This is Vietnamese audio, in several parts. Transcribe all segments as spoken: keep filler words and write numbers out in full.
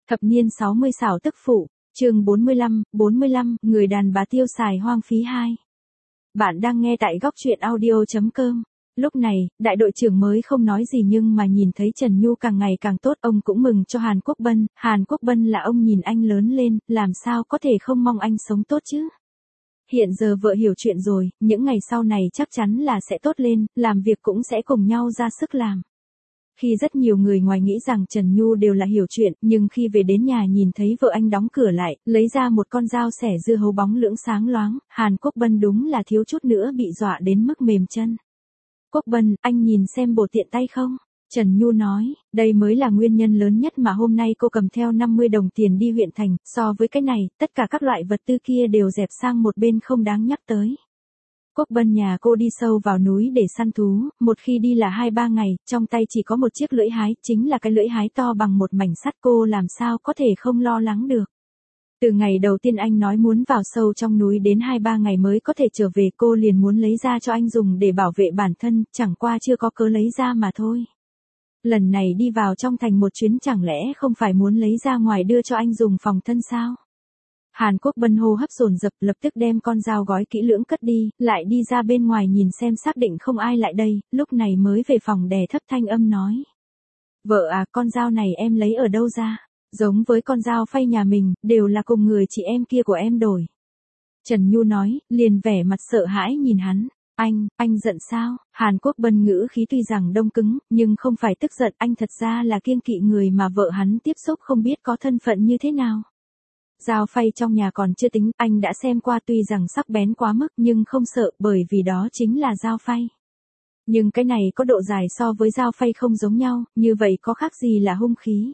Thập niên sáu mươi xảo tức phụ, chương bốn mươi lăm, bốn mươi lăm, người đàn bà tiêu xài hoang phí hai. Bạn đang nghe tại góc truyện audio chấm com. Lúc này, đại đội trưởng mới không nói gì nhưng mà nhìn thấy Trần Nhu càng ngày càng tốt, ông cũng mừng cho Hàn Quốc Bân. Hàn Quốc Bân là ông nhìn anh lớn lên, làm sao có thể không mong anh sống tốt chứ. Hiện giờ vợ hiểu chuyện rồi, những ngày sau này chắc chắn là sẽ tốt lên, làm việc cũng sẽ cùng nhau ra sức làm. Khi rất nhiều người ngoài nghĩ rằng Trần Nhu đều là hiểu chuyện, nhưng khi về đến nhà nhìn thấy vợ anh đóng cửa lại, lấy ra một con dao xẻ dưa hấu bóng lưỡng sáng loáng, Hàn Quốc Bân đúng là thiếu chút nữa bị dọa đến mức mềm chân. Quốc Bân, anh nhìn xem bộ tiện tay không? Trần Nhu nói, đây mới là nguyên nhân lớn nhất mà hôm nay cô cầm theo năm mươi đồng tiền đi huyện thành, so với cái này, tất cả các loại vật tư kia đều dẹp sang một bên không đáng nhắc tới. Quốc Bân nhà cô đi sâu vào núi để săn thú, một khi đi là hai ba ngày, trong tay chỉ có một chiếc lưỡi hái, chính là cái lưỡi hái to bằng một mảnh sắt, cô làm sao có thể không lo lắng được. Từ ngày đầu tiên anh nói muốn vào sâu trong núi đến hai ba ngày mới có thể trở về, cô liền muốn lấy ra cho anh dùng để bảo vệ bản thân, chẳng qua chưa có cớ lấy ra mà thôi. Lần này đi vào trong thành một chuyến chẳng lẽ không phải muốn lấy ra ngoài đưa cho anh dùng phòng thân sao? Hàn Quốc Bân hô hấp dồn dập, lập tức đem con dao gói kỹ lưỡng cất đi, lại đi ra bên ngoài nhìn xem xác định không ai lại đây, lúc này mới về phòng đè thấp thanh âm nói. Vợ à, con dao này em lấy ở đâu ra? Giống với con dao phay nhà mình, đều là cùng người chị em kia của em đổi. Trần Nhu nói, liền vẻ mặt sợ hãi nhìn hắn. Anh, anh giận sao? Hàn Quốc Bân ngữ khí tuy rằng đông cứng, nhưng không phải tức giận, anh thật ra là kiêng kỵ người mà vợ hắn tiếp xúc không biết có thân phận như thế nào. Dao phay trong nhà còn chưa tính, anh đã xem qua, tuy rằng sắc bén quá mức nhưng không sợ, bởi vì đó chính là dao phay. Nhưng cái này có độ dài so với dao phay không giống nhau, như vậy có khác gì là hung khí.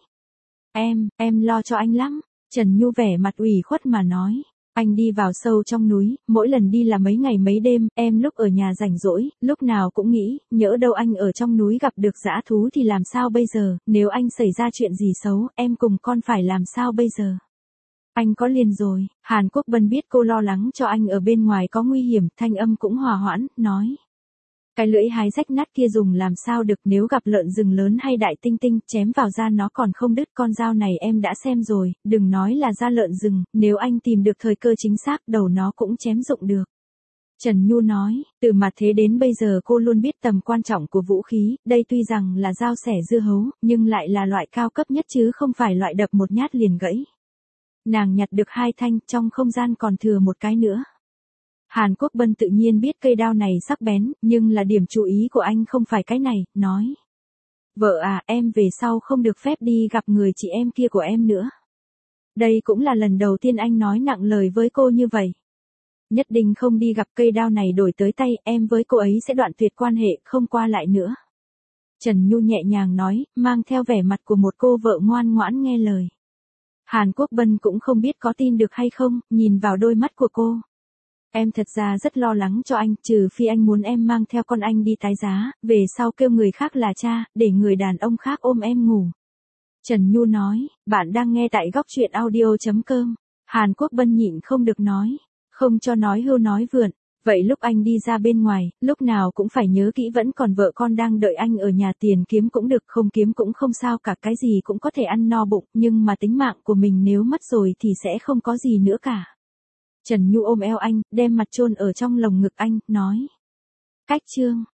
Em, em lo cho anh lắm. Trần Nhu vẻ mặt ủy khuất mà nói. Anh đi vào sâu trong núi, mỗi lần đi là mấy ngày mấy đêm, em lúc ở nhà rảnh rỗi, lúc nào cũng nghĩ, nhỡ đâu anh ở trong núi gặp được dã thú thì làm sao bây giờ, nếu anh xảy ra chuyện gì xấu, em cùng con phải làm sao bây giờ. Anh có liền rồi. Hàn Quốc Bân biết cô lo lắng cho anh ở bên ngoài có nguy hiểm, thanh âm cũng hòa hoãn, nói. Cái lưỡi hái rách nát kia dùng làm sao được, nếu gặp lợn rừng lớn hay đại tinh tinh, chém vào da nó còn không đứt, con dao này em đã xem rồi, đừng nói là da lợn rừng, nếu anh tìm được thời cơ chính xác, đầu nó cũng chém rụng được. Trần Nhu nói, từ mặt thế đến bây giờ cô luôn biết tầm quan trọng của vũ khí, đây tuy rằng là dao xẻ dưa hấu, nhưng lại là loại cao cấp nhất chứ không phải loại đập một nhát liền gãy. Nàng nhặt được hai thanh, trong không gian còn thừa một cái nữa. Hàn Quốc Bân tự nhiên biết cây đao này sắc bén, nhưng là điểm chú ý của anh không phải cái này, nói. Vợ à, em về sau không được phép đi gặp người chị em kia của em nữa. Đây cũng là lần đầu tiên anh nói nặng lời với cô như vậy. Nhất định không đi gặp, cây đao này đổi tới tay, em với cô ấy sẽ đoạn tuyệt quan hệ, không qua lại nữa. Trần Nhu nhẹ nhàng nói, mang theo vẻ mặt của một cô vợ ngoan ngoãn nghe lời. Hàn Quốc Bân cũng không biết có tin được hay không, nhìn vào đôi mắt của cô. Em thật ra rất lo lắng cho anh, trừ phi anh muốn em mang theo con anh đi tái giá, về sau kêu người khác là cha, để người đàn ông khác ôm em ngủ. Trần Nhu nói, bạn đang nghe tại góc truyện audio chấm com. Hàn Quốc Bân nhịn không được nói, không cho nói hưu nói vượn. Vậy lúc anh đi ra bên ngoài, lúc nào cũng phải nhớ kỹ vẫn còn vợ con đang đợi anh ở nhà, tiền kiếm cũng được, không kiếm cũng không sao cả, cái gì cũng có thể ăn no bụng, nhưng mà tính mạng của mình nếu mất rồi thì sẽ không có gì nữa cả. Trần Nhu ôm eo anh, đem mặt chôn ở trong lồng ngực anh, nói. Cách chương.